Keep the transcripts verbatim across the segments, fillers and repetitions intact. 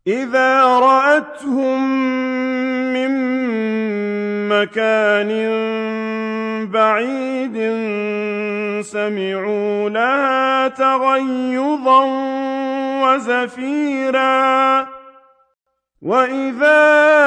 إِذَا رَأَتْهُم مِّن مَّكَانٍ بَعِيدٍ سَمِعُوا لَهَا تَغَيُّظًا وَزَفِيرًا وَإِذَا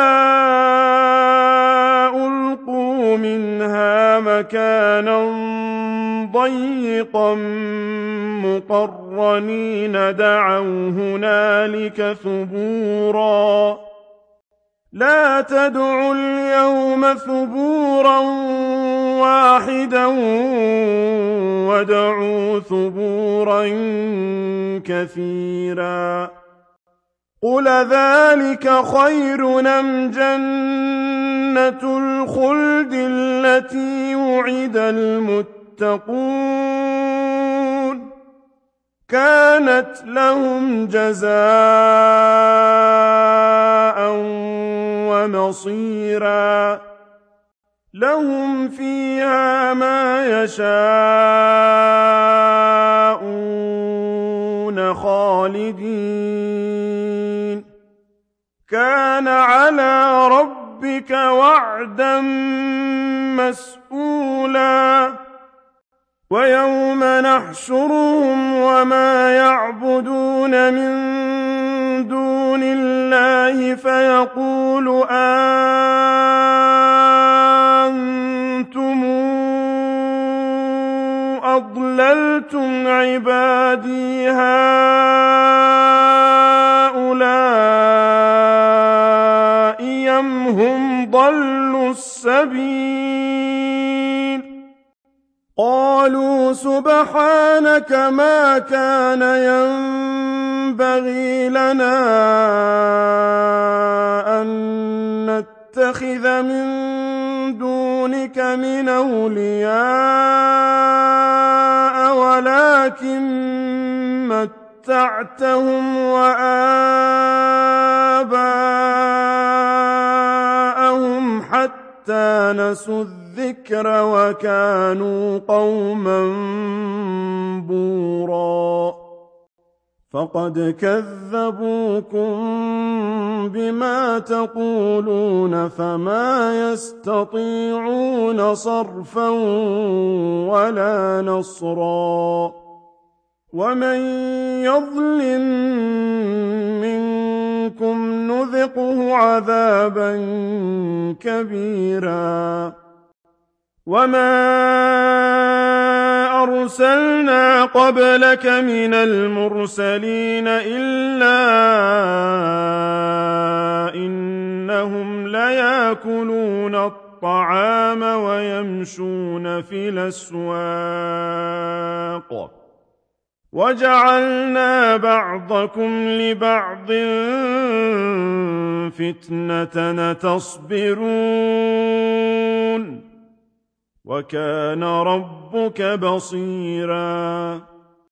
أُلْقُوا مِنْهَا مَكَانًا ضَيِّقًا مُّقَرَّنِينَ دَعَوْا هُنَالِكَ ثُبُورًا لَا تَدْعُوا الْيَوْمَ ثُبُورًا وَاحِدًا وَادْعُوا ثُبُورًا كَثِيرًا قُلْ أَذَٰلِكَ خَيْرٌ أَمْ جَنَّةُ الْخُلْدِ الَّتِي وُعِدَ الْمُتَّقُونَ كَانَتْ لَهُمْ جَزَاءً وَمَصِيرًا لَهُمْ فِيهَا مَا يَشَاءُونَ خَالِدِينَ كَانَ عَلَىٰ رَبِّكَ وَعْدًا مَّسْئُولًا وَيَوْمَ نَحْشُرُهُمْ وَمَا يَعْبُدُونَ مِن دُونِ اللَّهِ فَيَقُولُ أَأَنتُمْ أَضْلَلْتُمْ عِبَادِي هَٰؤُلَاءِ أَمْ هُمْ ضَلُّوا السَّبِيلَ قَالُوا سُبْحَانَكَ مَا كَانَ يَنبَغِي لَنَا أَن نَّتَّخِذَ مِن دُونِكَ مِنْ أَوْلِيَاءَ وَلَٰكِن مَّتَّعْتَهُمْ وَآبَاءَهُمْ حَتَّىٰ نَسُوا الذِّكْرَ وَكَانُوا قَوْمًا بُورًا فَقَدْ كَذَّبُوكُم بِمَا تَقُولُونَ فَمَا يَسْتَطِيعُونَ صَرْفًا وَلَا نَصْرًا وَمَن يَظْلِم مِّنكُمْ نُذِقْهُ عَذَابًا كَبِيرًا وَمَا أَرْسَلْنَا قَبْلَكَ مِنَ الْمُرْسَلِينَ إِلَّا إِنَّهُمْ لَيَأْكُلُونَ الطَّعَامَ وَيَمْشُونَ فِي الْأَسْوَاقِ وَجَعَلْنَا بَعْضَكُمْ لِبَعْضٍ فِتْنَةً أَتَصْبِرُونَ وَكَانَ رَبُّكَ بَصِيرًا